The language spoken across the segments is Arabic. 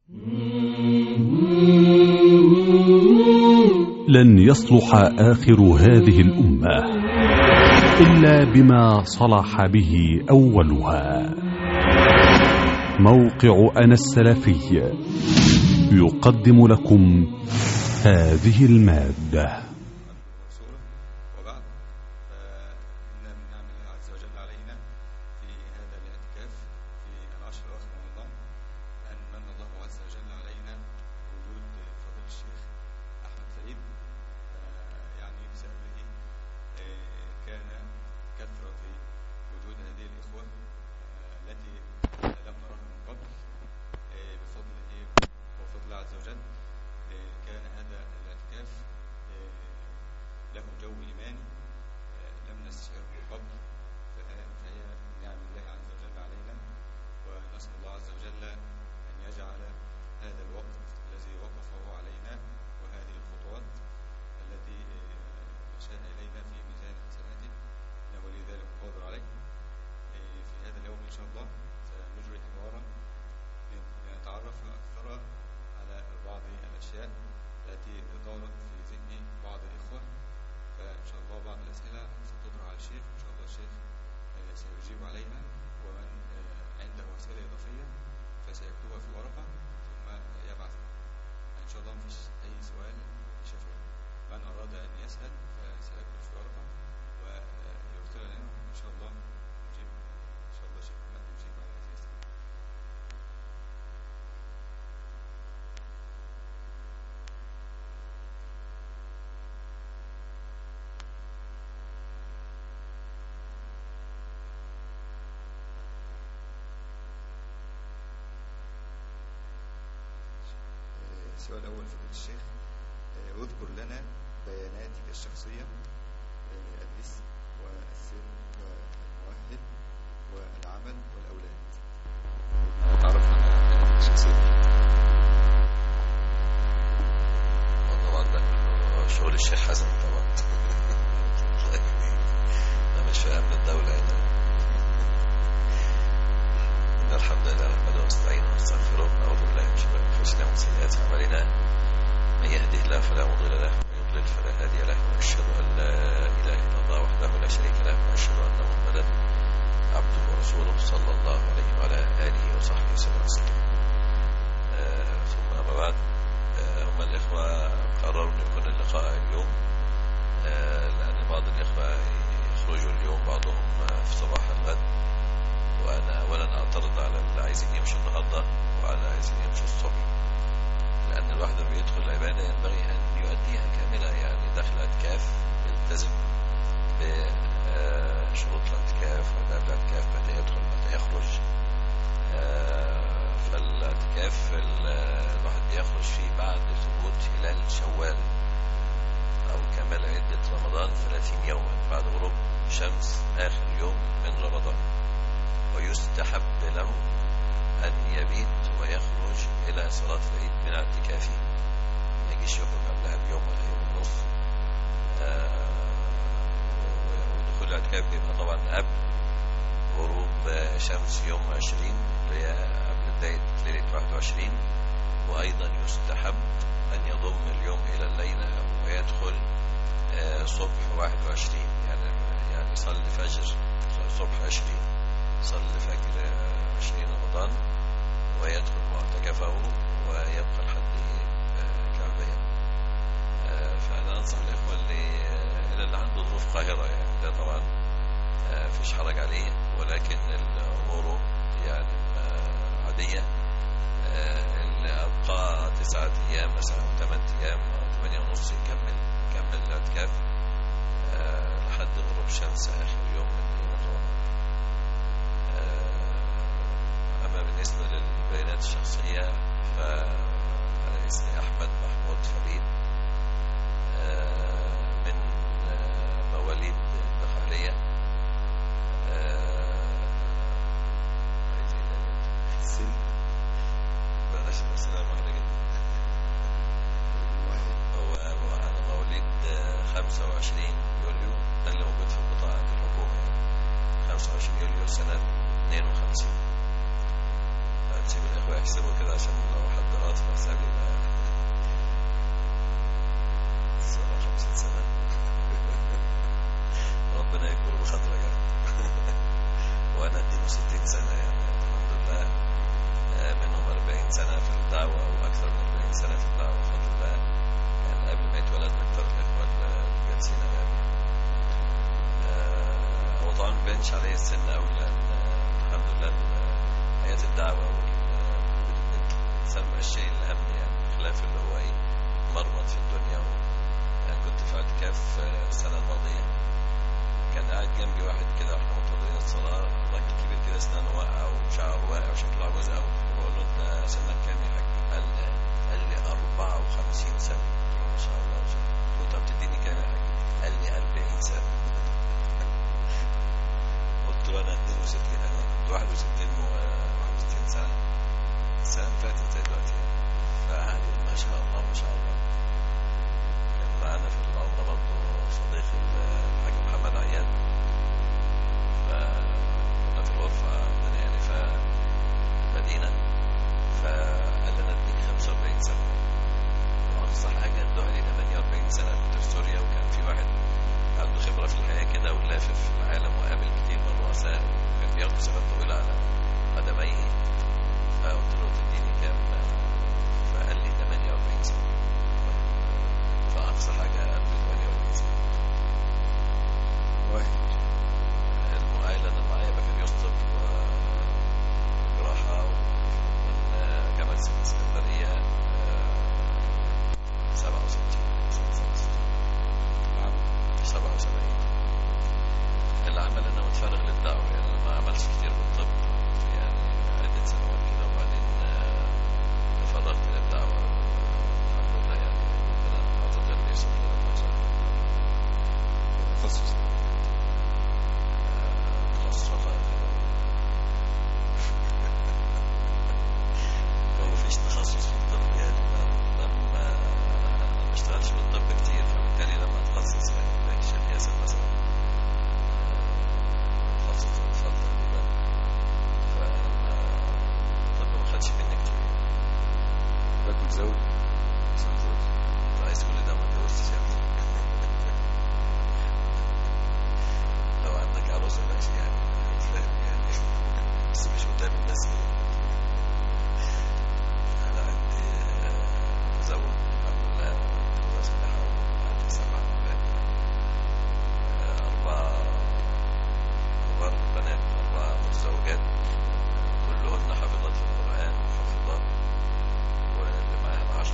لن يصلح آخر هذه الأمة إلا بما صلح به أولها. موقع أنا السلفي يقدم لكم هذه المادة. وبعد فإن من نعم الله عز وجل علينا في هذا الاعتكاف في العشر الأواخر من رمضان أن من الله عز وجل علينا بوجود فضيلة الشيخ أحمد فريد. يعني بسببه كان كثرة وجود هذه الإخوة التي لم نراها من قبل بفضله وفضل الله عز وجل. كان هذا الاعتكاف له جو إيماني لم نستشعره من قبل، فهي نعم الله عز وجل علينا، ونسأل الله عز وجل أن يجعل هذا الوقت الذي وقفه علينا وهذه الخطوات التي شاء إلينا في ميزان حسناته إنه ولي ذلك القادر عليه. في هذا اليوم إن شاء الله سنجري حوارا لنتعرف أكثر على بعض الأشياء التي دارت في ذهن بعض الإخوة، فإن شاء الله بعض الأسئلة ستطرح على الشيخ، إن شاء الله الشيخ سيجيب عليها، ومن عنده أسئلة إضافية فسيكتبها في ورقة ثم يبعث. إن شاء الله مفيش أي سؤال شفوي، من أراد أن يسأل فسيكتب في ورقة ويرسل لنا إن شاء الله نجيب. إن شاء الله الشيخ محمد يجيب على هذه الأسئلة. السؤال الأول فضيلة الشيخ، اذكر لنا بياناتك الشخصية، الاسم والسن والمؤهل والعمل والأولاد. نتعرف على بياناتك الشخصية. طبعا ده شغل الشيخ حسن طبعا. أنا مش في أمن الدولة هنا. إن الحمد لله نحمده ونستعينه ونستغفره ونعوذ بالله من شرور أنفسنا ومن سيئات أعمالنا. من يهده الله فلا مضل له ومن يضلل فلا هادي له، وأشهد أن لا إله إلا الله وحده لا شريك له، وأشهد أن محمدا عبده ورسوله صلى الله عليه وعلى آله وصحبه وسلم. ثم أما بعد، هم الإخوة قرروا أن يكون اللقاء اليوم لأن بعض الإخوة يخرجوا اليوم، بعضهم في صباح الغد، وأنا ولن أعترض على اللي عايزين يمشوا النهاردة وعلى اللي عايزين يمشوا الصبح، لأن الواحد لما يدخل العبادة ينبغي أن يؤديها كاملة. يعني داخل اعتكاف يلتزم بشروط الاعتكاف وآداب الاعتكاف، متى يدخل متى يخرج. فالاعتكاف الواحد بيخرج فيه بعد ثبوت هلال شوال أو كمال عدة رمضان 30 يوما بعد غروب شمس آخر يوم من رمضان، ويستحب له أن يبيت ويخرج إلى صلاة العيد من اعتكافه، ما يجيش يخرج قبلها بيوم ولا يوم ونص. ودخول الاعتكاف بيبقى طبعا قبل غروب شمس يوم 20 اللي هي قبل بداية ليلة 21، وأيضا يستحب أن يضم اليوم إلى الليلة ويدخل صبح 21، يعني يصلي فجر صبح 20، صلي فجر 20 رمضان ويدخل معتكفه ويبقى لحد كعبين. فأنا أنصح الإخوة اللي عنده ظروف قاهرة، يعني ده طبعا فيش حرج عليه، ولكن الأمور يعني عادية. اللي أبقى 9 أيام مثلا أو 8 أيام أو 8 ونص يكمل الاعتكاف لحد غروب شمس آخر يوم من رمضان. أما بالنسبة للبيانات الشخصية فأنا اسمي أحمد محمود فريد، من مواليد الدخالية. السن بلاش الأسئلة معنا جدا. وأنا مواليد 25 يوليو، ده اللي موجود في بطاقة الحكومة، يعني 25 يوليو سنة 52. هتسيب الإخوة يحسبوا كده عشان لو حد الدعوة أو أكثر من 40 سنة في الدعوة بفضل الله. يعني قبل ما يتولد أكثر الإخوة الجالسين أمامي. هو طبعا ما بينش عليه السن أوي، لأن الحمد لله حياة الدعوة والإنسان مبقاش شيء الهم، يعني خلاف اللي هو إيه مرمط في الدنيا. يعني كنت في اعتكاف السنة الماضية، كان قاعد جنبي واحد كده واحنا منتظرين الصلاة، راجل كبير كده اسنانه واقع وشعره واقع وشكله عجوز قوي. بقول له انت سنك كام يا حاج؟ قال لي 54 سنة. ما شاء الله. قلت له طب بتديني كام يا حاج؟ قال لي 40 سنة. قلت له انا 62، انا كنت 61 سنة السنة اللي فاتت زي دلوقتي. فقعد يقول ما شاء الله ما شاء الله. كان معانا في العمرة برضه صديقي الحاج محمد عياد، فكنا في الغرفة عندنا يعني في المدينة، فقال لنا اديك 45 سنة. وأقصى حاجة ادوها لي 48 سنة. كنت في سوريا، وكان في واحد عنده خبرة في الحياة كده ولافف في العالم وقابل كتير من الرؤساء، وكان بياخد سنوات طويلة على قدميه. فقلت له تديني كام؟ فقال لي 48 سنة. فأقصى حاجة قبل 48 سنة. واحد المؤهل أنا معايا بكالوريوس طب وجراحة من جامعة اسكندرية 77. العمل أنا متفرغ للدعوة، يعني أنا ما عملش كتير بالطب يعني عدة سنوات كده، وبعدين تفرغت للدعوة الحمد لله. يعني ربنا أعطى لي اسم تخصص رفائق. هو مفيش تخصص في الطب، يعني لما ما اشتغلش بالطب كتير، فبالتالي لما اتخصص يعني شيخ ياسر مثلا تخصص اطفال تقريبا، فالطب ما خدش مني كتير. باكل زوج انت عايز كل ده ما اتجوزتش يا ابني؟ لو عندك عروسة ماشي يعني فاهم يعني، بس مش قدام الناس. انا عندي متزوج الحمد لله، متجوزة صالحة، وعندي 7 أولاد، 4 كبار بنات، 4 متزوجات، كلهن حافظات في القرآن وحافظات، واللي معاها 10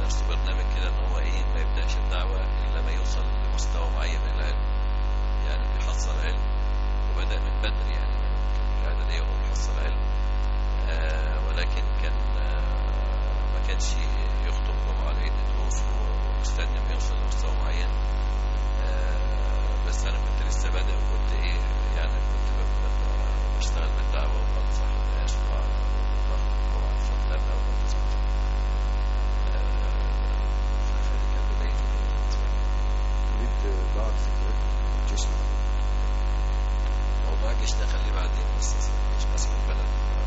لنفسه برنامج كده ان هو ما يبداش الدعوه الا ما يوصل لمستوى معين من العلم، يعني بيحصل علم، وبدا من بدري يعني من الاعداديه وهو بيحصل علم. ولكن كان ما كانش يخطب جمعه لقيت دروس ومستني ما يوصل لمستوى معين. بس انا كنت لسه بادئ، وكنت يعني كنت بشتغل بالدعوه وبنصح الناس وباخد جمعه بفضل الله وبنصح. فدي كانت بدايتي. تريد بعض ذكريات الجيش؟ موضوع الجيش ده خليه بعدين، بس مش بس من البلد.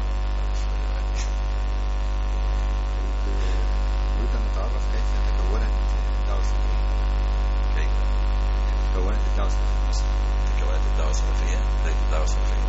نريد أن نتعرف كيف تكونت الدعوة السلفية. كيف تكونت الدعوة السلفية في مصر؟ تكونت الدعوة السلفية، بداية الدعوة السلفية.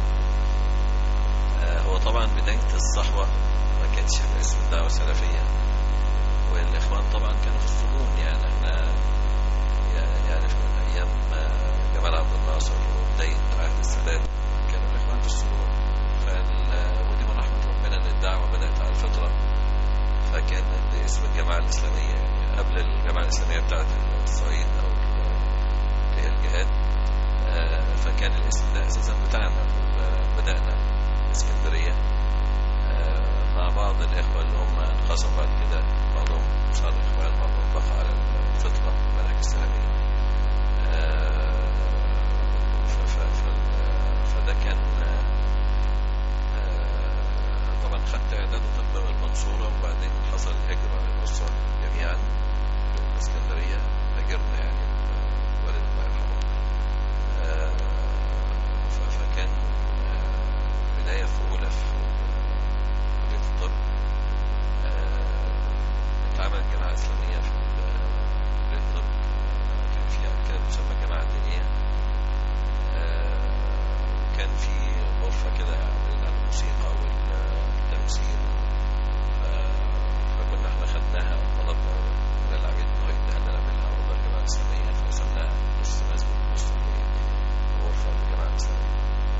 هو طبعا بداية الصحوة ما كانتش باسم الدعوة السلفية، والإخوان طبعا كانوا في السجون. يعني احنا يعني من أيام جمال عبد الناصر وبداية عهد السادات كانوا الإخوان في السجون. ودي من رحمة ربنا إن الدعوة بدأت على الفطرة، فكان اسم الجماعة الإسلامية يعني قبل الجماعة الإسلامية بتاعت الصعيد أو اللي هي الجهاد. فكان الاسم ده أساسا بتاعنا. بدأنا اسكندرية مع بعض الإخوة اللي هم انقسموا بعد كده، بعضهم صار إخوان، بعضهم بقى على الفطرة المنهج السلفي. فده كان طبعا خدت إعداد طب المنصورة، وبعدين حصل الهجرة للأسرة جميعا في اسكندرية. هاجرنا يعني والد الله يرحمه. فكان بداية في أولى في كلية الطب. اتعملت جماعة إسلامية في كلية الطب، كان فيها كده بتسمى الجماعة الدينية. كان في غرفة كده عن الموسيقى والتمثيل. فكنا احنا خدناها، طلبنا من العميد انه يديها لنا منها والله الجماعة الإسلامية، فسمناها نص ناس ونص غرفة الجماعة الإسلامية.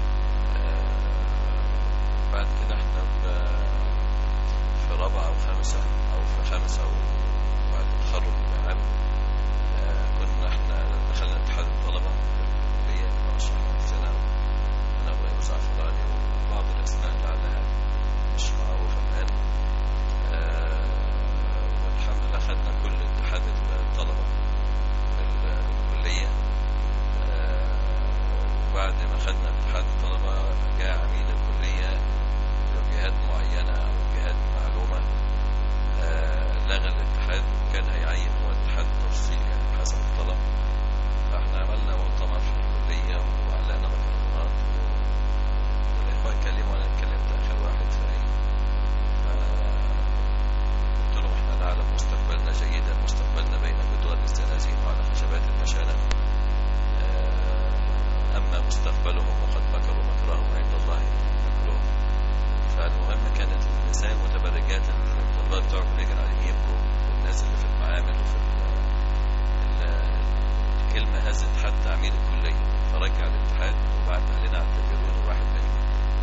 بعد كده احنا في رابعة أو خامسة أو في خامسة أو بعد التخرج عام كنا احنا دخلنا اتحاد الطلبة في الكلية، رشحنا نفسنا أنا وإبراهيم زعفراني وبعض الأسماء لعلها مش معروفة الآن. والحمد لله خدنا كل اتحاد الطلبة في الكلية. وبعد ما خدنا اتحاد الطلبة جاء عميد الكلية بجهات معينة أو جهات معلومة لغى الاتحاد، وكان هيعين هو اتحاد تفصيل يعني حسب الطلب. فاحنا عملنا مؤتمر في الكلية وعلقنا ميكروفونات، والإخوة اتكلموا، أنا اتكلمت آخر واحد قلت لهم احنا نعلم مستقبلنا جيدا، مستقبلنا بين جدران الزنازين وعلى خشبات المشانة، أما مستقبلهم وقد مكروا مكرهم عند الله مكرهم. فالمهم كانت النساء المتبرجات الطلاب بتوع كلية العليم يبكوا، والناس اللي في المعامل وفي الكلمة هزت حتى عميد الكلية، فرجع الاتحاد وبعت لنا على التلفزيون وواحد منهم.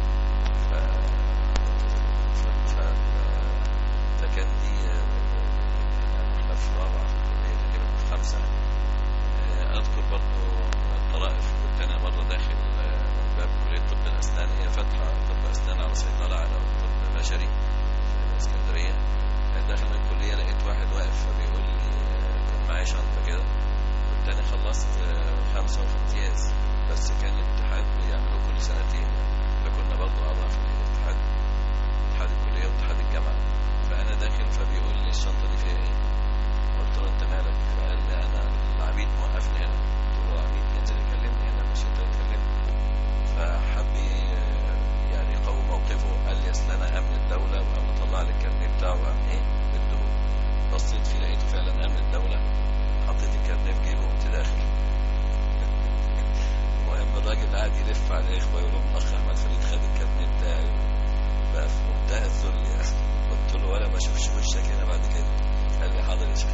فكان دي يعني احنا في رابعة في الكلية تقريبا في خامسة. أذكر برضه الطرائف، كنت أنا مرة داخل من باب كلية طب الأسنان، هي فتحة طب أسنان على صيدلة على طب بشري في اسكندرية. داخل من الكلية لقيت واحد واقف فبيقول لي، كان معايا شنطة كده، كنت أنا خلصت 5 وفي امتياز، بس كان الاتحاد بيعملوه كل سنتين، فكنا برضه أعضاء في الاتحاد، اتحاد الكلية واتحاد الجامعة. فأنا داخل فبيقول لي الشنطة دي فيها إيه؟ قلت له أنت مالك؟ فقال لي أنا العميد موقفني هنا. قلت له العميد ينزل يكلمني هنا مش أنت تكلمني. فحب يعني يقوي موقفه، قال لي أصل أنا أمن الدولة وقام طلع لي الكارنيه بتاعه وقام بده. بصيت فيه لقيته فعلا أمن الدولة، حطيت الكارنيه في جيبه وقمت داخل. المهم الراجل قاعد يلف على الإخوة يقول لهم الأخ أحمد فريد خد الكارنيه بتاعي، بقى في منتهى الذل يعني. قلت له ولا ما أشوفش وشك هنا بعد كده. قال لي حاضر يا شيخ.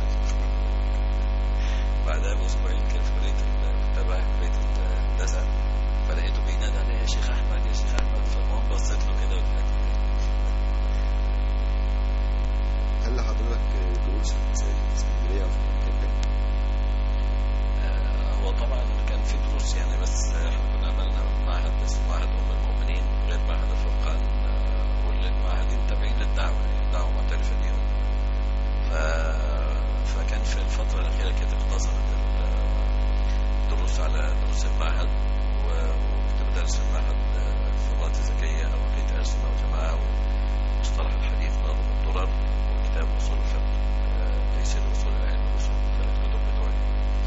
بعدها بأسبوعين كان في كلية كنت رايح كلية الهندسة، فلقيته بينادي علي يا شيخ أحمد يا شيخ أحمد. فالمهم بصيت له كده وضحكت. هل لحضرتك دروس في المساجد المعهد وكنت بدرس في المعهد الثمرات الزكية أو عقيدة ألسنة وجماعة ومصطلح الحديث نظم الدرر وكتاب أصول الفقه تيسير أصول العلم والأصول 3 كتب بتوعي.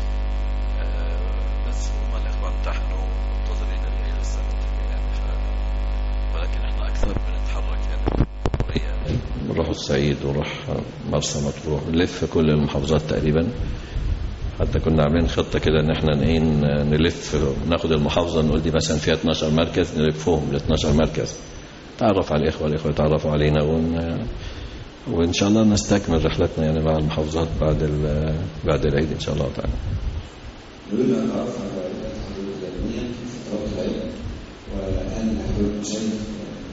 بس هم الإخوة امتحنوا منتظرين إلى السنة يعني ولكن احنا أكثر بنتحرك يعني نروح الصعيد ونروح مرسى مطروح نلف كل المحافظات تقريبا. حتى كنا عاملين خطة كده ان احنا نلف ناخد المحافظة نقول دي مثلا فيها 12 مركز نلفهم ل 12 مركز تعرف على الإخوة يتعرفوا علينا وإن شاء الله نستكمل رحلتنا يعني مع المحافظات بعد العيد إن شاء الله تعالى. نريد أن نتعرف على الحدود العلمية في فترات العلم والآن الحدود المشايخ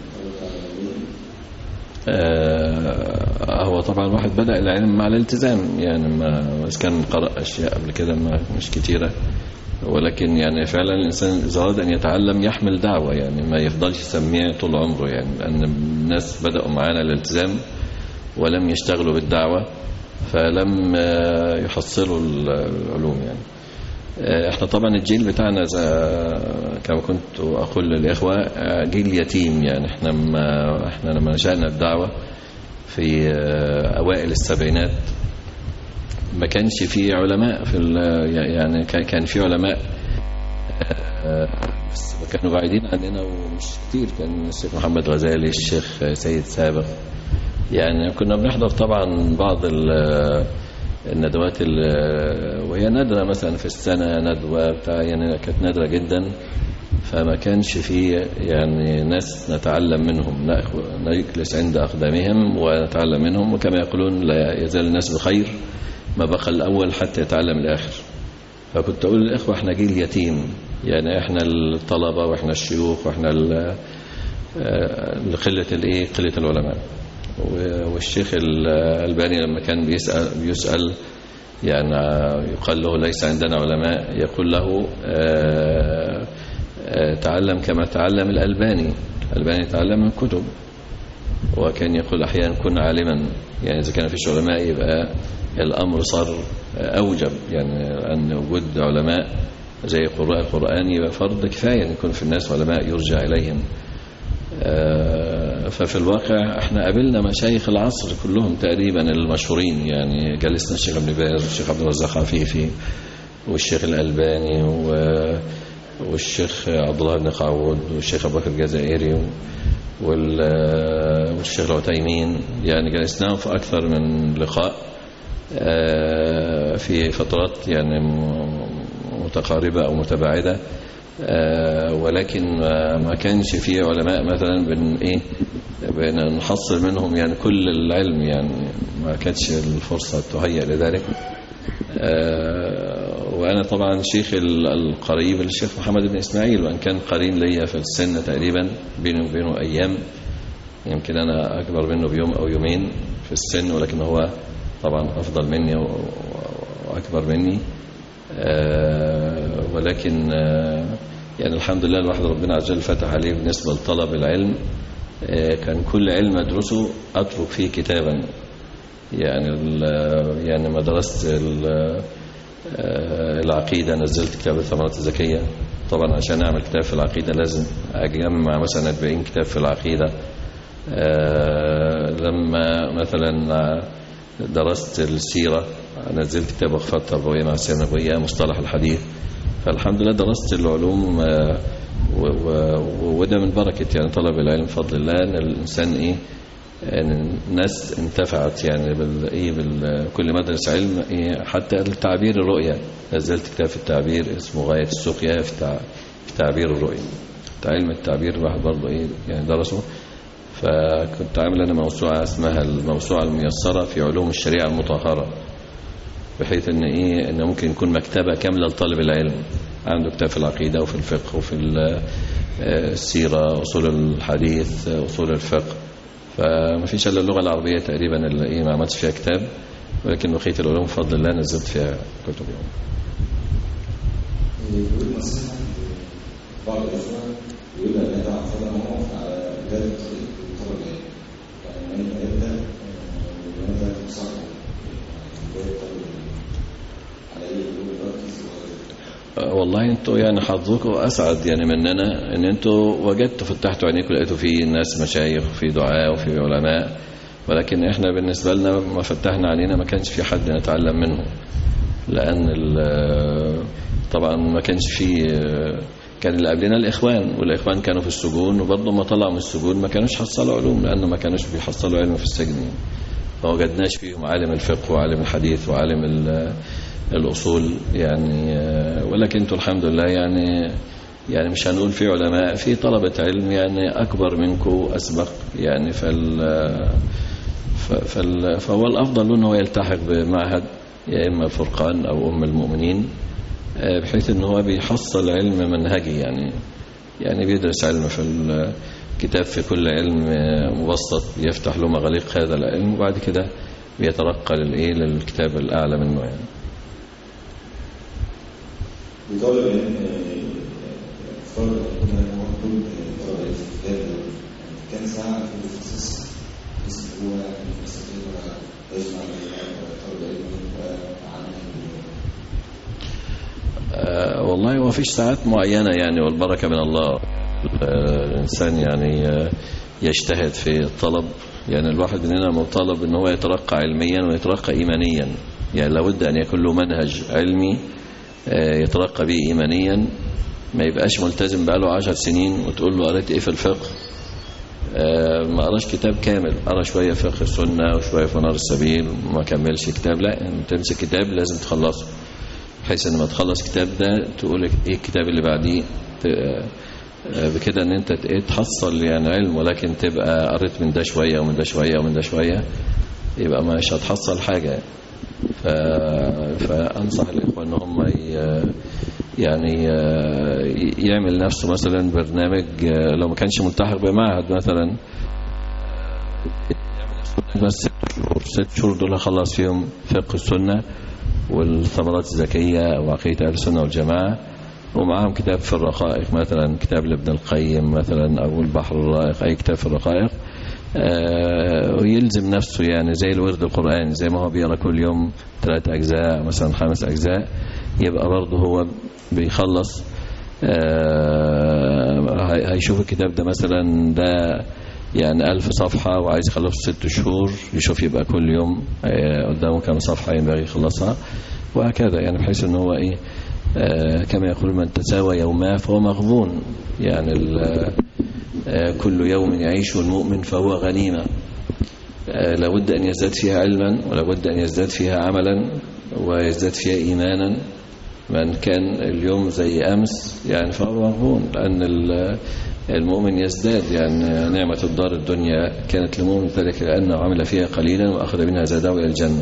هو طبعا الواحد بدأ العلم مع الالتزام يعني ما كان قرأ أشياء قبل كده مش كتيرة ولكن يعني فعلا الإنسان إذا أراد أن يتعلم يحمل دعوة يعني ما يفضلش يسميها طول عمره يعني لأن الناس بدأوا معانا الالتزام ولم يشتغلوا بالدعوة فلم يحصلوا العلوم يعني. احنا طبعا الجيل بتاعنا كما كنت أقول للإخوة جيل يتيم يعني احنا لما نشأنا الدعوة في أوائل السبعينات ما كانش في علماء يعني كان في علماء بس كانوا بعيدين عننا ومش كتير. كان الشيخ محمد غزالي الشيخ سيد سابق يعني كنا بنحضر طبعا بعض الندوات وهي نادرة مثلا في السنة ندوة يعني كانت نادرة جدا فما كانش في يعني ناس نتعلم منهم نجلس عند أقدامهم ونتعلم منهم وكما يقولون لا يزال الناس بخير ما بقى الأول حتى يتعلم الآخر. فكنت أقول للإخوة احنا جيل يتيم يعني احنا الطلبة واحنا الشيوخ واحنا قلة العلماء. والشيخ الألباني لما كان بيسأل يعني يقال له ليس عندنا علماء يقول له تعلم كما تعلم الألباني تعلم من كتب وكان يقول أحيانا كن عالما يعني إذا كان فيش علماء يبقى الأمر صار أوجب يعني أن وجود علماء زي قراء القرآن يبقى فرض كفاية أن يكون في الناس علماء يرجع إليهم. ففي الواقع احنا قابلنا مشايخ العصر كلهم تقريبا المشهورين يعني جلسنا الشيخ ابن باز والشيخ عبد الرزاق عفيفي والشيخ الألباني والشيخ عبد الله بن قعود والشيخ أبو بكر الجزائري والشيخ العثيمين يعني جلسناهم في أكثر من لقاء في فترات يعني متقاربة أو متباعدة ولكن ما كانش فيه علماء مثلا بنحصل منهم يعني كل العلم يعني ما كانتش الفرصة تهيأ لذلك. وأنا طبعا شيخ القريب الشيخ محمد بن إسماعيل وأن كان قرين ليا في السن تقريبا بينه وبينه أيام يمكن أنا أكبر منه بيوم أو يومين في السن ولكن هو طبعا أفضل مني وأكبر مني ولكن يعني الحمد لله الواحد ربنا عز وجل فتح عليه بالنسبة لطلب العلم كان كل علم أدرسه أترك فيه كتابا يعني ما درست العقيدة نزلت كتاب الثمرات الزكية طبعا عشان أعمل كتاب في العقيدة لازم أجمع مثلا 40 كتاب في العقيدة. لما مثلا درست السيرة نزلت كتاب وقفات تربوية مع السيرة النبوية مصطلح الحديث. فالحمد لله درست العلوم وده من بركة يعني طلب العلم بفضل الله ان الانسان الناس انتفعت يعني كل مدرس علم حتى التعبير الرؤية نزلت كتاب في التعبير اسمه غاية السقيا في تعبير الرؤية علم التعبير الواحد برضه يعني درسه. فكنت عامل أنا موسوعة اسمها الموسوعة الميسرة في علوم الشريعة المطهرة بحيث إن ممكن يكون مكتبة كاملة لطالب العلم عنده كتاب في العقيدة وفي الفقه وفي السيرة أصول الحديث أصول الفقه. فما فيش إلا اللغة العربية تقريبا اللي ما عملتش فيها كتاب ولكن بقية العلوم بفضل الله نزلت فيها كتب يوم. يقول مثلا بعض الأخوة يقول أن هذا عقد موقف على بداية الطلب العلم يعني من يبدأ بماذا تصعب بداية الطلب العلم على أي يقول يركز والله انتوا يعني حظكم اسعد يعني مننا، ان انتوا وجدتوا فتحتوا عينيكم لقيتوا في ناس مشايخ وفي دعاء وفي علماء، ولكن احنا بالنسبه لنا ما فتحنا علينا ما كانش في حد نتعلم منه، لان طبعا ما كانش في، كان اللي قبلنا الاخوان، والاخوان كانوا في السجون، وبرضه ما طلعوا من السجون ما كانوش حصلوا علوم، لانه ما كانوش بيحصلوا علم في السجن، ما وجدناش فيهم عالم الفقه وعالم الحديث وعالم الأصول يعني. ولكن انتوا الحمد لله يعني مش هنقول في علماء، في طلبة علم يعني أكبر منكم وأسبق يعني، فهو الأفضل أنه يلتحق بمعهد يا إما الفرقان أو أم المؤمنين، بحيث أنه هو بيحصل علم منهجي يعني بيدرس علم في الكتاب، في كل علم مبسط يفتح له مغاليق هذا العلم، وبعد كده بيترقى للكتاب الأعلى منه يعني. بطالب ان فرض كنا مطلوب طالب الكتاب كام ساعه في التخصص بحيث ان هو يستطيع يجمع طالب العلم وعنه. والله ما فيش ساعات معينه يعني، والبركه من الله. الانسان يعني يجتهد في الطلب، يعني الواحد مننا مطالب ان هو يترقى علميا ويترقى ايمانيا، يعني لابد ان يكون له منهج علمي يترقى به إيمانيا، ما يبقاش ملتزم بقاله 10 سنين وتقول له قريت إيه في الفقه، ما قراش كتاب كامل، قرا شوية فقه السنة وشوية في نار السبيل وما كملش كتاب، لا يعني تمسك كتاب لازم تخلصه، بحيث ان ما تخلص كتاب ده تقول ايه الكتاب اللي بعديه، بكده ان انت تحصل يعني علم، ولكن تبقى قريت من ده شوية ومن ده شوية ومن ده شوية يبقى مش هتحصل حاجة. فأنصح الإخوة أن هم يعني يعمل نفسه مثلا برنامج، لو ما كانش ملتحق بمعهد مثلا يعمل نفسه 6 شهور دول خلص فيهم فقه السنة والثمرات الزكية وعقيدة أهل السنة والجماعة، ومعهم كتاب في الرقائق مثلا، كتاب لابن القيم مثلا أو البحر الرائق، أي كتاب في الرقائق، ويلزم نفسه يعني زي الورد القرآني، زي ما هو بيقرأ كل يوم 3 أجزاء مثلا 5 أجزاء، يبقى برضه هو بيخلص هيشوف الكتاب ده مثلا ده يعني 1000 صفحة وعايز يخلصه 6 شهور، يشوف يبقى كل يوم قدامه كم صفحة ينبغي يخلصها، وهكذا يعني، بحيث ان هو كما يقول من تساوى يوماه فهو مغبون، يعني كل يوم يعيش المؤمن فهو غنيمة، لابد أن يزداد فيها علما، ولابد أن يزداد فيها عملا، ويزداد فيها إيمانا. من كان اليوم زي أمس يعني فهو مغبون، لأن المؤمن يزداد، يعني نعمة الدار الدنيا كانت للمؤمن ذلك لأنه عمل فيها قليلا وأخذ منها زاده إلى الجنة.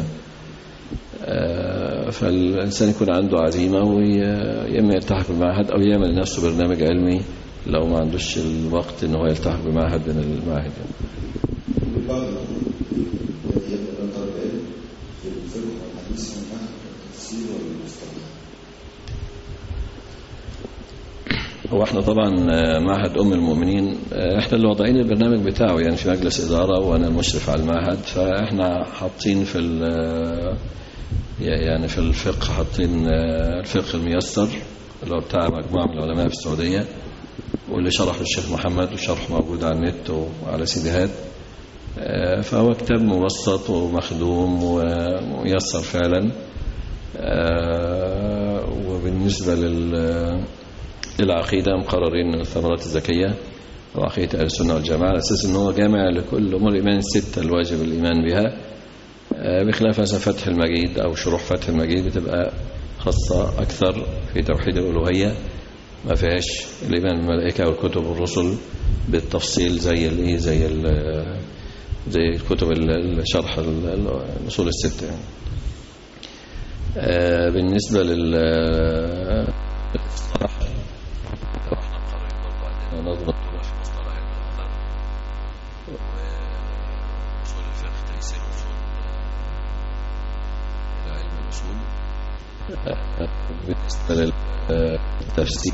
فالإنسان يكون عنده عزيمة ويما يلتحق بالمعهد أو يعمل لنفسه برنامج علمي لو ما عندوش الوقت ان هو يلتحق بمعهد من المعاهد. بعض الذي يبدأ من طلب العلم في الفقه والحديث والفقه والتفسير والمصطلح. هو احنا طبعا معهد أم المؤمنين احنا اللي واضعين البرنامج بتاعه يعني في مجلس إدارة، وأنا المشرف على المعهد، فاحنا حاطين في يعني في الفقه حاطين الفقه الميسر اللي هو بتاع مجموعة من العلماء في السعودية، واللي شرحه الشيخ محمد، وشرحه موجود على النت وعلى سيديهات، فهو كتاب مبسط ومخدوم وميسر فعلا. وبالنسبة للعقيدة مقررين الثمرات الزكية وعقيدة أهل السنة والجماعة، على أساس أنه جامع لكل أمور الإيمان الستة الواجب الإيمان بها، بخلاف مثلا فتح المجيد أو شروح فتح المجيد بتبقى خاصة أكثر في توحيد الألوهية، ما فيهاش الإيمان بالملائكة والكتب والرسل بالتفصيل زي كتب الشرح الأصول الستة يعني. بالنسبة للمصطلح احنا مقررين برضه عندنا نظم الطرق في مصطلح النظر وأصول الفقه تيسير أصول علم الأصول. بالنسبة للتفسير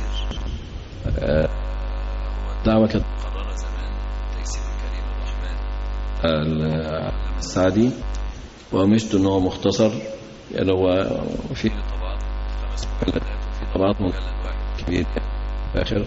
دعوة كانت مقررة زمان تيسير الكريم الرحمن السعدي، ومشت أنه مختصر، يعني هو فيه طبعا 5 مجلدات وفيه طبعا كبير في آخر.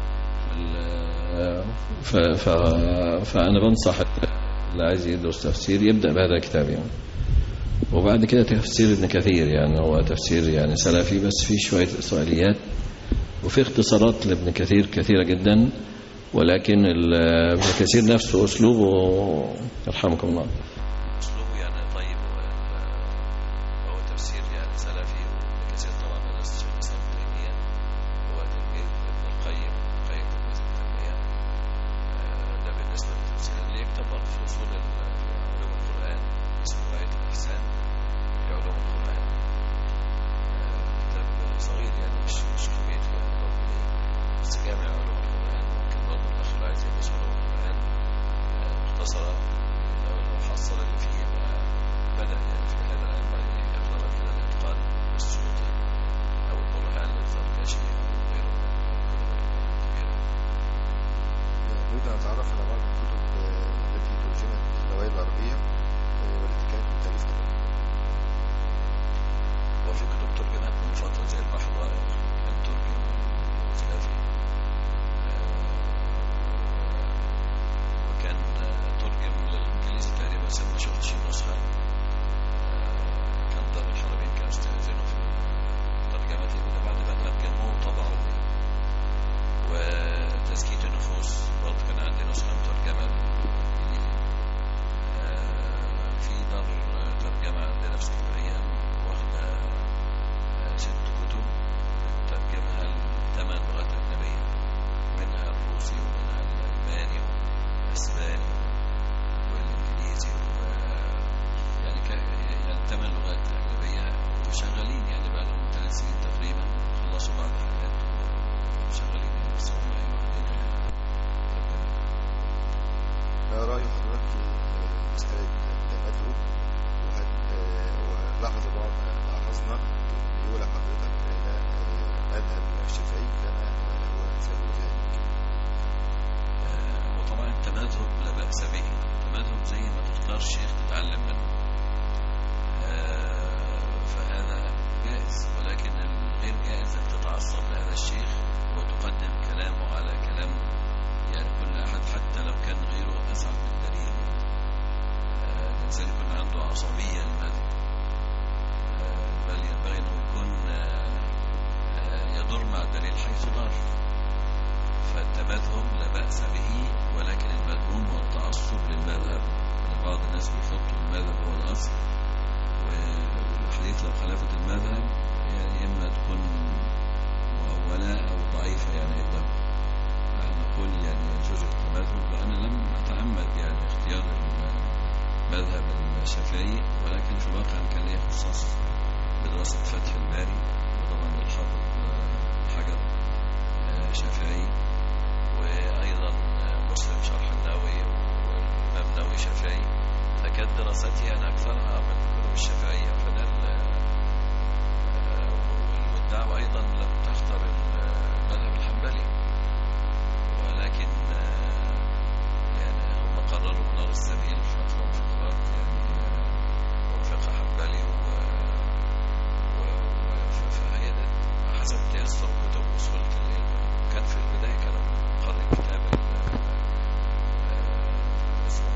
فأنا بنصح اللي عايز يدرس تفسير يبدأ بهذا الكتاب يعني. وبعد كده تفسير ابن كثير، يعني هو تفسير يعني سلفي بس فيه شوية إسرائيليات، وفي اختصارات لابن كثير كثيرة جدا، ولكن ابن كثير نفسه أسلوبه يرحمكم الله أسلوبه يعني طيب، وهو تفسير يعني سلفي. وابن كثير طبعا مدرسة شيخ الإسلام ابن تيمية، هو تلميذ ابن القيم تلميذ ابن تيمية. ده بالنسبة للتفسير. اللي يكتب برضه في أصول علوم القرآن اسمه غاية الإحسان في علوم القرآن، كتاب صغير يعني مش كبير يعني برضه، بس جامع علوم القرآن. ممكن برضه الأخ اللي عايز يدرس علوم القرآن مختصرة، لو حصل اللي فيه يبقى بدأ يعني في هذا العلم، بعدين يقرأ بعد كده الإتقان والسيوطي أو البرهان للزركشي وغيره من الكتب الكبيرة. نريد أن نتعرف على بعض الكتب التي ترجمت للغة العربية والاحتكاك والتاريخ كده. وفي كتب ترجمت من فترة زي البحر الرائق كان ترجم يوغوسلافي، وكان ترجم للإنجليزي تقريبا، بس ما شفتش النسخة. كان دار الحرمين كانوا استهزنوا في ترجمته، بعد ما ترجموه وطبعوا. وتزكية النفوس برضه كان عندي نسخة مترجمة للإنجليزي. في دار ترجمة عندنا في اسكندرية واخدة 6 كتب ترجمها ل8 لغات أجنبية، منها الروسي ومنها الألماني والأسباني والإنجليزي يعني 8 لغات أجنبية، وشغالين يعني بقى لهم 3 سنين تقريبا، خلصوا بعض الحاجات وشغالين يعني، بس هم واخدين ترجمة. ما رأي حضرتك في مسألة التمدد؟ لاحظنا يقول حضرتك أن مذهب الشافعي كان هو مثال ذلك. وطبعا التمذهب لا بأس به، التمذهب زي ما تختار شيخ تتعلم منه، فهذا جائز. ولكن الغير جائز أن تتعصب لهذا الشيخ وتقدم كلامه على كلام يعني كل أحد، حتى لو كان غيره أسعد من دليل. الإنسان يكون عنده عصبية للمذهب، بل ينبغي أنه يكون يدور مع الدليل حيث دار. فالتمذهب لا بأس به، ولكن المذموم هو التعصب للمذهب. يعني بعض الناس بيحطوا المذهب هو الأصل، والحديث لو خالفت المذهب يعني إما تكون مؤولة أو ضعيفة يعني قدام. نقول يعني يجوز التمذهب، وأنا لم أتعمد يعني اختيار المذهب الشافعي، ولكن في الواقع كان لي اختصاص بدراسة فتح الباري، وطبعا الحافظ حجر شافعي، وأيضا مسلم شرح النووي والإمام النووي شافعي، فكانت دراستي أنا أكثرها من الكتب الشافعية. والدعوة أيضا لم تختار المذهب الحنبلي، ولكن يعني هم قرروا منار السبيل فترة من فترات يعني وفقه حنبلي، فهي حسب تيسر كتب وصولة العلم. كان في البداية كانوا مقرر كتاب اسمه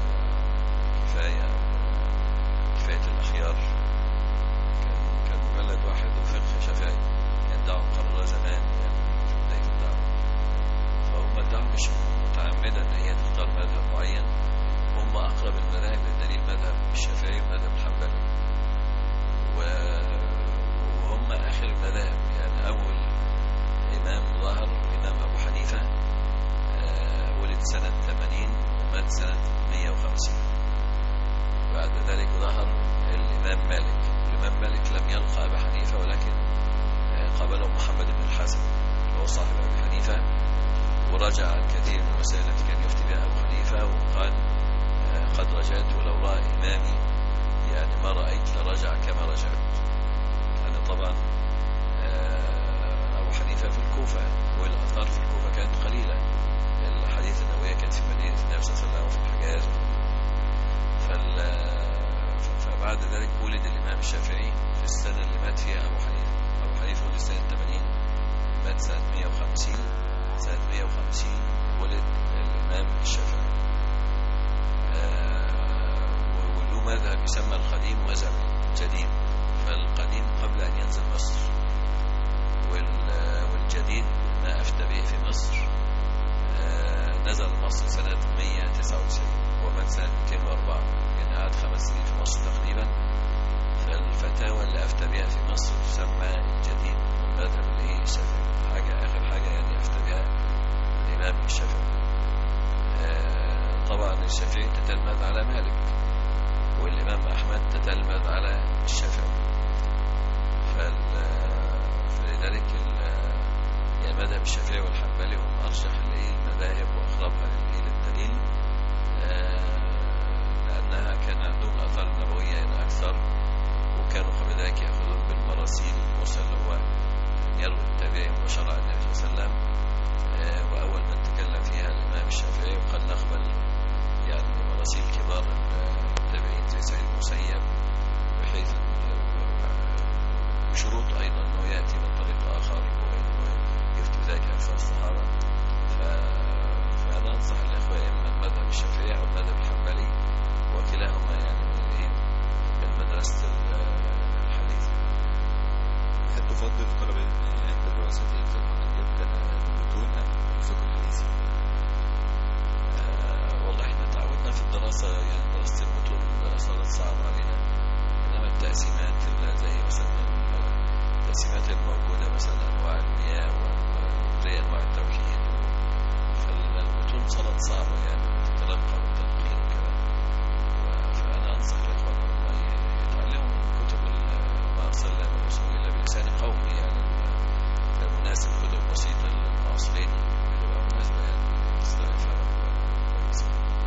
كفاية الأخيار، كان مجلد واحد وفقه شافعي، كان دعوة مقررة زمان يعني في بداية الدعوة. فهم الدعوة مش متعمدة ان هي تختار مذهب معين، هم اقرب المذاهب للدليل مذهب الشافعي ومذهب الحنبلي، وهم اخر المذاهب. يعني اول امام ظهر امام ابو حنيفة، ولد سنة 80 ومات سنة 150. بعد ذلك ظهر الامام مالك. الامام مالك لم يلقى ابو حنيفة، ولكن قابله محمد بن الحسن اللي هو صاحب ابي حنيفة، ورجع عن كثير من المسائل التي كان يفتي بها أبو حنيفة، وقال قد رجعت ولو رأى إمامي يعني ما رأيت لرجع كما رجعت. أنا طبعا أبو حنيفة في الكوفة، والأثار في الكوفة كانت قليلة، الحديث النبوية كانت في مدينة النبي صلى الله عليه وسلم وفي الحجاز. فبعد ذلك ولد الإمام الشافعي في السنة اللي مات فيها أبو حنيفة. الشريف ولد سنة 80 مات سنة 150. سنة 150 ولد الإمام الشافعي، وله مذهب يسمى القديم ومذهب الجديد. فالقديم قبل أن ينزل مصر، والجديد ما أفتى به في مصر نزل مصر سنة 199 ومات سنة 204، يعني قعد 5 سنين في مصر تقريبا. فالفتاوى اللي أفتى بها في مصر تسمى الجديد من مذهب الشافعي. آخر حاجة يعني أفتى بها الإمام الشافعي. طبعا الشافعي تتلمذ على مالك، والإمام أحمد تتلمذ على الشافعي. فلذلك يعني مذهب الشافعي والحنبلي هم أرجح المذاهب وأقربها للدليل، لأنها كان عندهم الآثار النبوية يعني أكثر، وكانوا قبل ذلك يأخذون بالمراسيل المرسل اللي هو يروي التابعي مباشرة عن النبي صلى الله عليه وسلم. وأول من تكلم فيها الإمام الشافعي، وقد نقبل يعني مراسيل كبار التابعين زي سعيد المسيب، بحيث بشروط أيضا أنه يأتي من طريق آخر وأنه يفتي ذلك أكثر الصحابة. فأنا أنصح الإخوة إما المذهب الشافعي أو المذهب الحنبلي، وكلاهما يعني من مدرسة الحديث. هل تفضل طلب العلم عند دراستهم أن يبدأ بالمتون أم الفقه الحديثي؟ والله احنا تعودنا في الدراسة، يعني دراسة المتون صارت صعبة علينا، إنما التقسيمات زي مثلا التقسيمات الموجودة مثلا أنواع المياه وزي أنواع التوحيد، فالمتون صارت صعبة يعني تتلقى والتلقين وكذا. فأنا أنصح الإخوان أن يتعلموا من كتب ما أرسلنا من رسول الله بلسان قومي، يعني مناسب كتب بسيطة للمعاصرين بتبقى مناسبة يعني يفهمها كويس.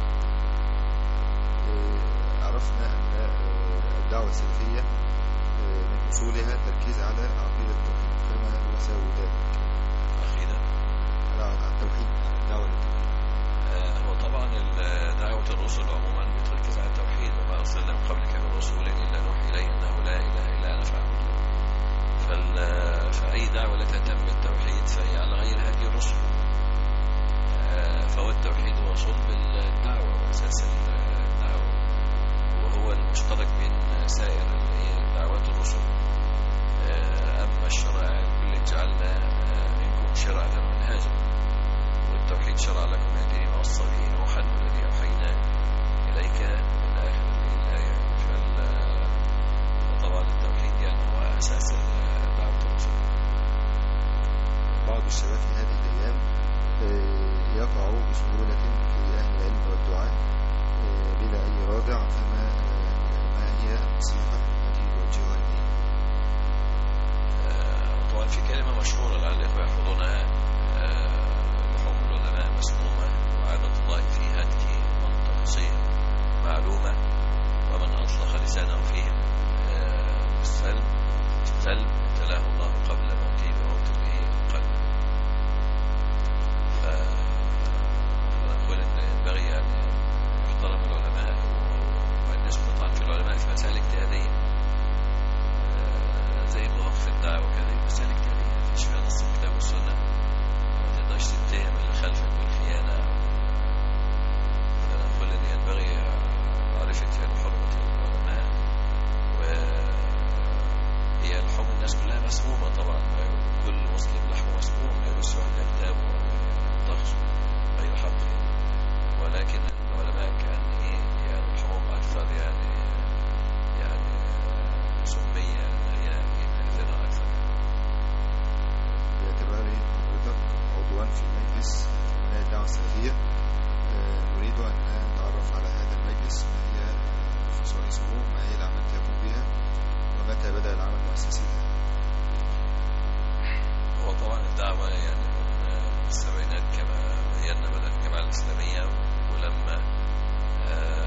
عرفنا أن الدعوة السلفية من أصولها التركيز على عقيدة التوحيد، فما هو سبب ذلك؟ عقيدة على التوحيد، الدعوة للتوحيد. هو طبعا دعوة الرسل عموما بتركز على التوحيد، وما أرسلنا من قبلك من رسول إلا نوحي إليه أنه لا إله إلا أنا فاعبدون. فأي دعوة لا تهتم بالتوحيد فهي على غير هدي الرسل. فهو التوحيد هو صلب الدعوة وأساس الدعوة، وهو المشترك بين سائر دعوات الرسل. أما الشرائع كل جعلنا منكم شرعة ومنهاجا، والتوحيد شرع لكم من دين ما وصى به نوحا والذي أوحينا إليك من آخر الآية. فطبعا التوحيد يعني هو أساس دعوة الرسل. بعض الشباب في هذه الأيام يقع بسهولة في أهل العلم والدعاء بلا أي رادع، فما هي النصيحة التي توجهها إليه؟ طبعا في كلمة مشهورة لعل الإخوة يحفظونها: لحوم العلماء مسمومة، وعادة الله في هتك من تقصيهم معلومة، ومن أطلق لسانه فيهم بالسلب ابتلاه الله قبل موته بموت القلب. فنقول إن ينبغي أن يحترم العلماء، والناس تطعن في العلماء في مسائل اجتهادية زي مواقف الدعوة وكذا، مسائل اجتهادية مفيش فيها نص الكتاب والسنة، ما تقدرش تتهم اللي خلفك بالخيانة. فنقول إن ينبغي معرفة يعني حرمة العلماء، وهي لحوم الناس كلها مسمومة طبعا، كل مسلم لحمه مسموم، لا يجوز يحكى كتابه وتغزو غير حقه، ولكن العلماء كان يعني لحوم أكثر يعني سمية، هي تأثيرها أكثر. باعتبار حضرتك عضوا في المجلس أمناء الدعوة السلفية، نريد أن نتعرف على هذا المجلس، ما هي خصائصه، ما هي الأعمال التي يقوم بها، ومتى بدأ العمل المؤسسي لها؟ هو طبعا الدعوة يعني من السبعينات كما بينا بدأت الجماعة الإسلامية، ولما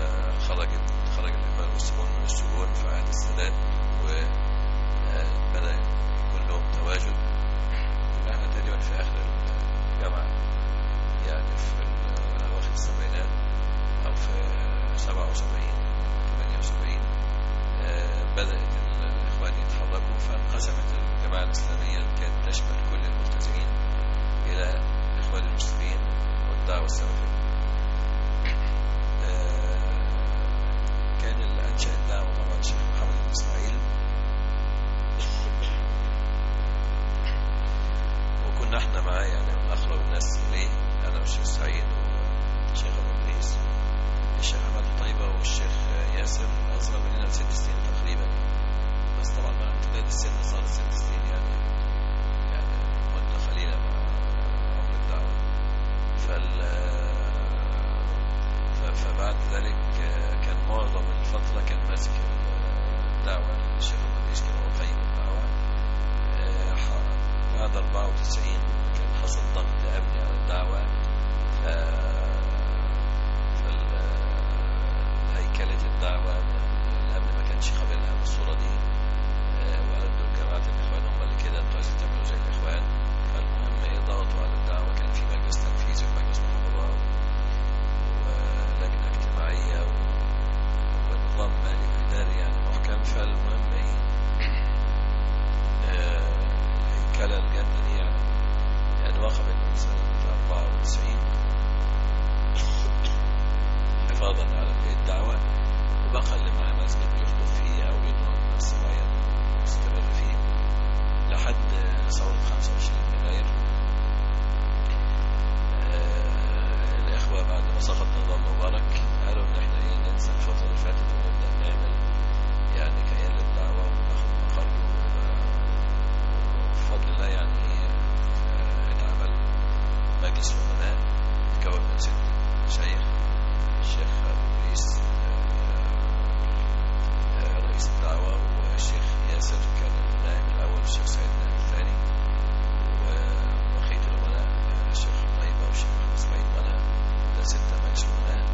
ياسر كان النائب الأول، الشيخ سعيد النائب الثاني، وبقية الأمناء الشيخ طيبة والشيخ إسماعيل منى، ده 6 مجلس أمناء.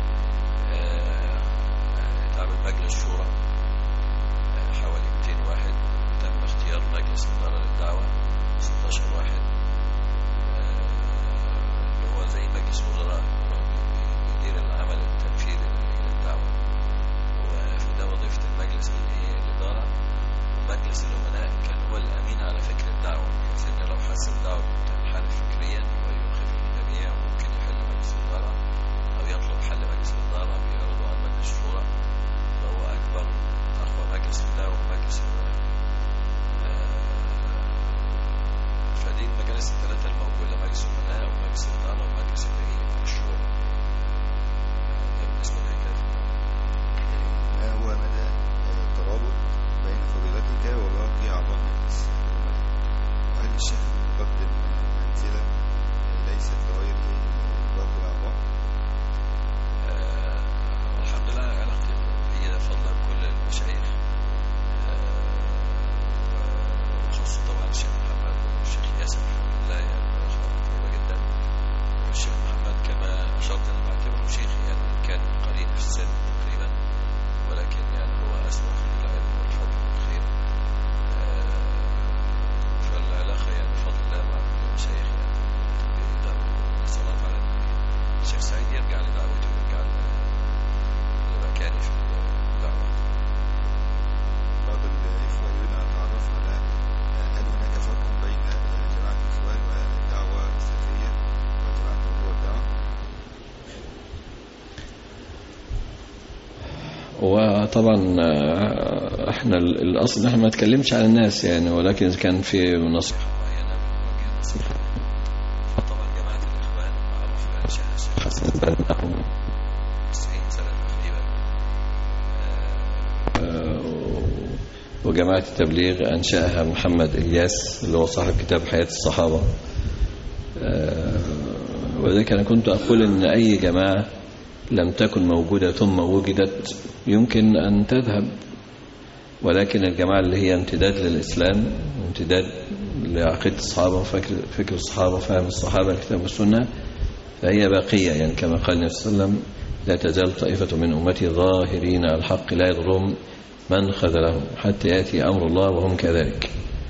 تعمل مجلس شورى حوالي 200 واحد. تم اختيار مجلس إدارة للدعوة 16 واحد، اللي هو زي مجلس وزراء بيدير العمل التنفيذي للدعوة. وده وظيفة المجلس الإدارة. ومجلس الأمناء كان هو الأمين على فكر الدعوة، بحيث إن لو حس الدعوة تنحرف فكريا ويوقف الجميع ممكن يحل مجلس الإدارة أو يطلب حل مجلس الإدارة بيعرضه على مجلس الشورى، وهو أكبر أقوى مجلس في الدعوة ومجلس الأمناء. فدي المجالس الثلاثة الموجودة، مجلس الأمناء ومجلس الإدارة ومجلس الشورى. ده بالنسبة للحكاية. ما هو مدى الترابط بين فضيلتك وباقي أعضاء مجلس الأمناء؟ وهل الشيخ يقدم منزلة ليست لغير باقي الأعضاء؟ والحمد لله علاقتي جيدة بفضل كل المشايخ، وخاصة طبعا الشيخ محمد والشيخ ياسر الحمد لله، يعني علاقة طيبة جدا. والشيخ محمد كما أشرت أنا بعتبره شيخي، يعني كان قريب في السن تقريبا، ولكن يعني هو أسبق في العلم والفضل والخير. فالعلاقة يعني بفضل الله مع كل المشايخ يعني بيبدأوا الصلاة على النبي. الشيخ سعيد يرجع لدعوته ويرجع لمكانه في الدعوة. بعض الإخوة يريد أن أتعرف على هل هناك فرق بين جماعة الإخوان والدعوة السلفية وجماعة النور والدعوة؟ وطبعا احنا الاصل احنا ما نتكلمش عن الناس يعني، ولكن اذا كان في نصيحه معينة بنوجه نصيحة. فطبعا جماعة الإخوان معروف أنشأها الشيخ حسن 90 سنة تقريبا. وجماعه التبليغ انشاها محمد الياس اللي هو صاحب كتاب حياه الصحابه. ولذلك انا كنت اقول ان اي جماعه لم تكن موجوده ثم وجدت يمكن ان تذهب، ولكن الجماعه اللي هي امتداد للاسلام، امتداد لعقيده الصحابه وفكر الصحابه وفهم الصحابه الكتاب والسنه، فهي باقيه. يعني كما قال النبي صلى الله عليه وسلم: لا تزال طائفه من امتي ظاهرين على الحق لا يضرهم من خذلهم حتى ياتي امر الله وهم كذلك.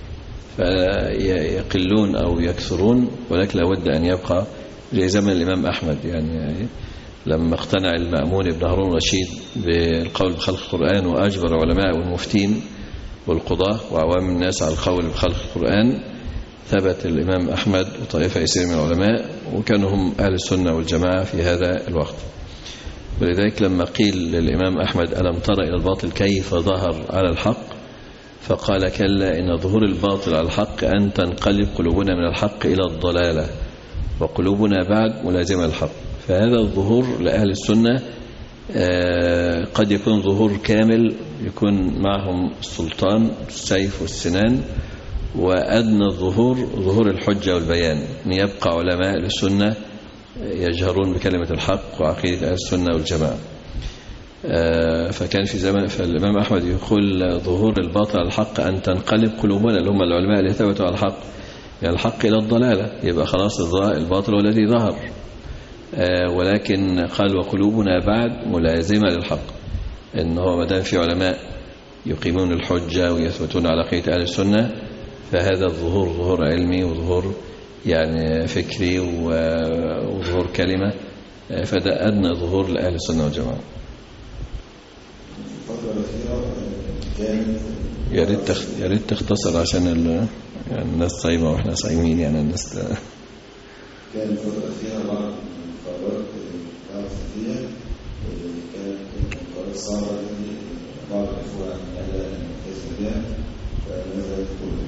فيقلون او يكثرون، ولكن لابد ان يبقى زي زمن الامام احمد. يعني لما اقتنع المأمون بن هارون الرشيد بالقول بخلق القرآن وأجبر العلماء والمفتين والقضاة وعوام الناس على القول بخلق القرآن، ثبت الإمام أحمد وطائفة يسير من العلماء، وكانوا هم أهل السنة والجماعة في هذا الوقت. ولذلك لما قيل للإمام أحمد: ألم تر إلى الباطل كيف ظهر على الحق؟ فقال: كلا، إن ظهور الباطل على الحق أن تنقلب قلوبنا من الحق إلى الضلالة، وقلوبنا بعد ملازمة الحق. فهذا الظهور لأهل السنة قد يكون ظهور كامل، يكون معهم السلطان السيف والسنان، وأدنى الظهور ظهور الحجة والبيان، أن يبقى علماء السنة يجهرون بكلمة الحق وعقيدة أهل السنة والجماعة. فكان في زمن فالإمام أحمد يقول: ظهور الباطل على الحق أن تنقلب قلوبنا، اللي هم العلماء اللي ثبتوا على الحق، يعني الحق إلى الضلالة، يبقى خلاص الباطل والذي ظهر. ولكن قال: وقلوبنا بعد ملازمة للحق، إن هو مدام في علماء يقيمون الحجة ويثبتون على عقيدة أهل السنة، فهذا الظهور ظهور علمي وظهور يعني فكري وظهور كلمة، فده أدنى ظهور لأهل السنة والجماعة. يا ريت تختصر عشان يعني الناس صايمة واحنا صايمين، يعني الناس كان الفترة الأخيرة بعض القرارات الدعوة السلفية كانت قرارات صعبة بعض الإخوان على المركز بها، فماذا تقول؟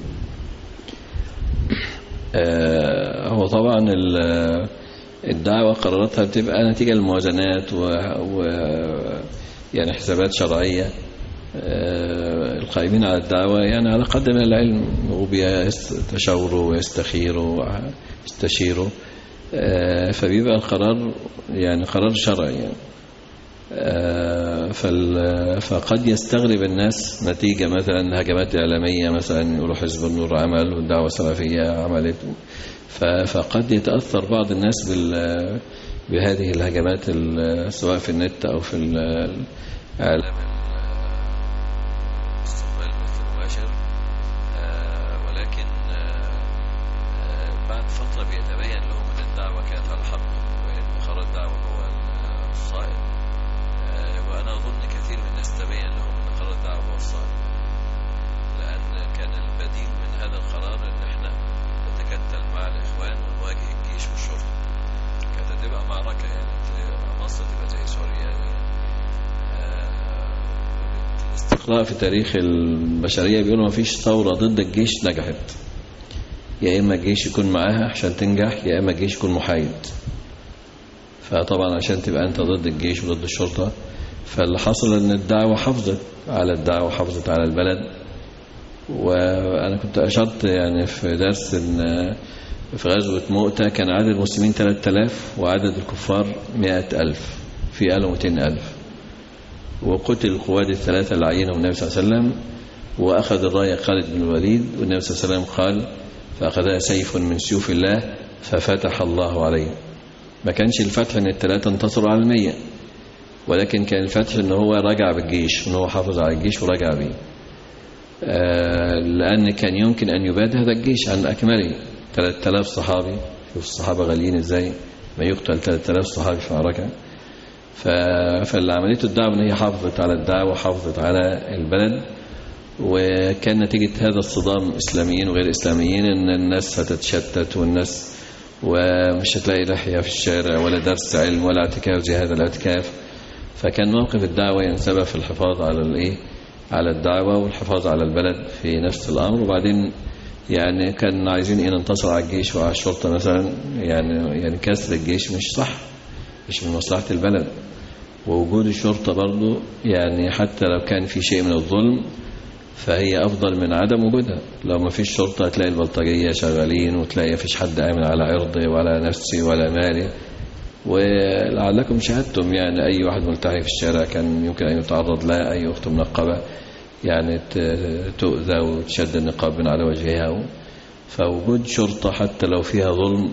هو طبعا الدعوة قراراتها بتبقى نتيجة الموازنات و يعني حسابات شرعية. القائمين على الدعوة يعني على قدر من العلم، وبيستشوروا ويستخيروا ويستشيروا، فبيبقى القرار يعني قرار شرعي يعني. فقد يستغرب الناس نتيجة مثلا هجمات إعلامية، مثلا يقولوا حزب النور عمل والدعوة السلفية عملت، فقد يتأثر بعض الناس بهذه الهجمات سواء في النت أو في الإعلام استقبال مثل مباشر. ولكن بعد فترة بيتبين لهم أن الدعوة كانت على الحق وأن خير الدعوة هو الصائب. وأنا أظن كثير من الناس تبين لهم أن خير الدعوة هو الصائب، لأن كان البديل من هذا القرار أن احنا نتكتل مع الإخوان ونواجه الجيش والشرطة. كانت هتبقى معركة، يعني مصر تبقى زي سوريا. الاستقراء في تاريخ البشرية بيقولوا ما فيش ثورة ضد الجيش نجحت، يا إما الجيش يكون معاها عشان تنجح، يا إما الجيش يكون محايد. فطبعا عشان تبقى أنت ضد الجيش وضد الشرطة، فاللي حصل أن الدعوة حافظت على الدعوة وحافظت على البلد. وأنا كنت أشرت يعني في درس إن في غزوة مؤتة كان عدد المسلمين 3000 وعدد الكفار 100,000، في قالوا 200,000. وقتل القواد الثلاثة اللي عينهم النبي صلى الله عليه وسلم، وأخذ الراية خالد بن الوليد، والنبي صلى الله عليه وسلم قال فأخذها سيف من سيوف الله ففتح الله عليه. ما كانش الفتح ان الثلاثة انتصروا على 100، ولكن كان الفتح ان هو رجع بالجيش، ان هو حافظ على الجيش ورجع به. لأن كان يمكن أن يباد هذا الجيش عن أكمله. 3000 صحابي، شوف الصحابة غاليين ازاي، ما يقتل 3000 صحابي في معركة. فاللي عملته الدعوة ان هي حافظت على الدعوة وحافظت على البلد. وكان نتيجة هذا الصدام إسلاميين وغير إسلاميين ان الناس هتتشتت، والناس ومش هتلاقي لحية في الشارع ولا درس علم ولا اعتكاف زي هذا الاعتكاف. فكان موقف الدعوة ينسبب في الحفاظ على الدعوة والحفاظ على البلد في نفس الأمر. وبعدين يعني كان عايزين ننتصر على الجيش وعلى الشرطة مثلا، يعني كسر الجيش مش صح، مش من مصلحة البلد. ووجود الشرطة برضو يعني حتى لو كان في شيء من الظلم فهي أفضل من عدم وجودها. لو ما فيش شرطة هتلاقي البلطجية شغالين، وتلاقي فيش حد آمن على عرضه ولا نفسه ولا ماله. ولعلكم شاهدتم يعني أي واحد ملتحي في الشارع كان يمكن أن يتعرض له، أي أخت منقبة يعني تؤذى وتشد النقاب من على وجهها. فوجود شرطة حتى لو فيها ظلم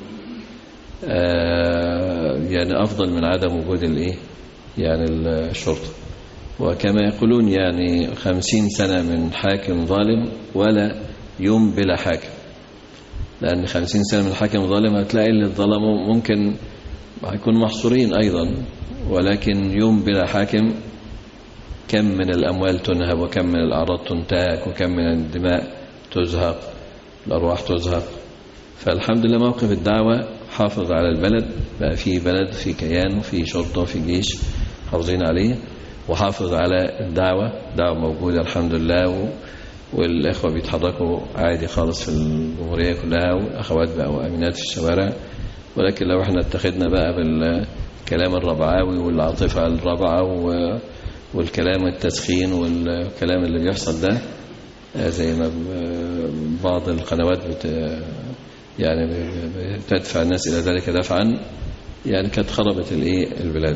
يعني أفضل من عدم وجود يعني الشرطة. وكما يقولون يعني 50 سنة من حاكم ظالم ولا يوم بلا حاكم. لأن 50 سنة من حاكم ظالم هتلاقي اللي ظلموا ممكن هيكون محصورين أيضا، ولكن يوم بلا حاكم كم من الأموال تنهب، وكم من الأعراض تنتهك، وكم من الدماء تزهق، الأرواح تزهق. فالحمد لله موقف الدعوة حافظ على البلد، بقى في بلد، في كيان، وفي شرطة، وفي جيش حافظين عليه، وحافظ على الدعوة موجودة الحمد لله. والإخوة بيتحركوا عادي خالص في الجمهورية كلها، والأخوات بقوا أمينات في الشوارع. ولكن لو احنا اتخذنا بقى بالكلام الربعاوي والعاطفة الرابعة والكلام التسخين والكلام اللي بيحصل ده، زي ما بعض القنوات يعني بتدفع الناس إلى ذلك دفعا، يعني كانت خربت البلاد.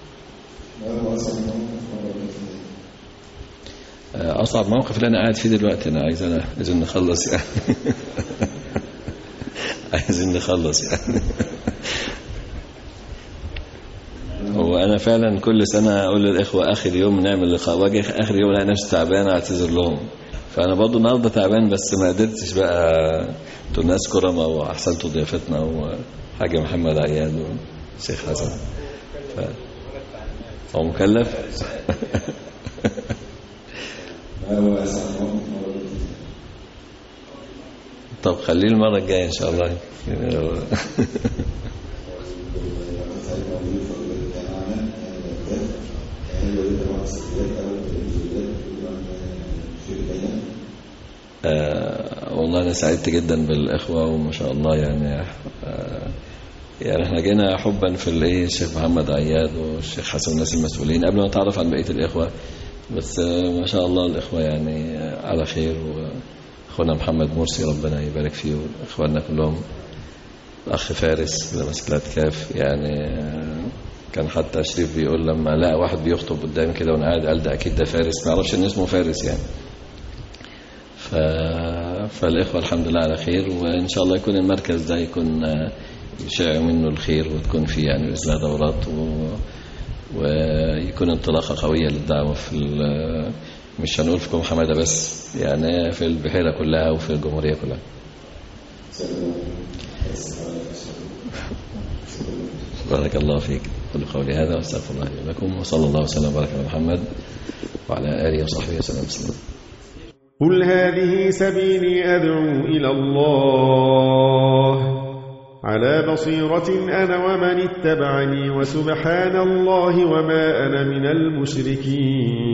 أصعب موقف اللي أنا قاعد فيه دلوقتي، أنا عايزين نخلص يعني عايزين نخلص يعني هو أنا فعلا كل سنة أقول للإخوة آخر يوم نعمل لقاء، واجه آخر يوم ألاقي نفسي تعبان أعتذر لهم. فأنا برضو النهارده تعبان، بس ما قدرتش بقى. انتوا ناس كرمة وأحسنتوا ضيافتنا، وحاج محمد عياد والشيخ حسن. هو مكلف طب خليه المرة الجاية إن شاء الله. والله أنا سعدت جدا بالإخوة، وما شاء الله يعني احنا جينا حبا في الشيخ محمد عياد والشيخ حسن والناس المسؤولين قبل ما نتعرف عن بقية الإخوة. بس ما شاء الله الإخوة يعني على خير. وأخونا محمد مرسي ربنا يبارك فيه، وإخواننا كلهم، الأخ فارس لمسك الاعتكاف، يعني كان حتى شريف بيقول لما لقى واحد بيخطب قدامي كده وانا قاعد قال ده اكيد ده فارس، ما يعرفش ان اسمه فارس يعني. فالاخوه الحمد لله على خير، وان شاء الله يكون المركز ده يكون يشاع منه الخير، وتكون فيه يعني باذن الله دورات ويكون انطلاقه قويه للدعوه مش هنقول في كوم حماده بس، يعني في البحيره كلها وفي الجمهوريه كلها. بارك الله فيك. كل قولي هذا واستغفر الله لي ولكم، وصلى الله وسلم وبارك على محمد وعلى اله وصحبه وسلم. قل هذه سبيلي أدعو إلى الله على بصيرة أنا ومن اتبعني، وسبحان الله وما أنا من المشركين.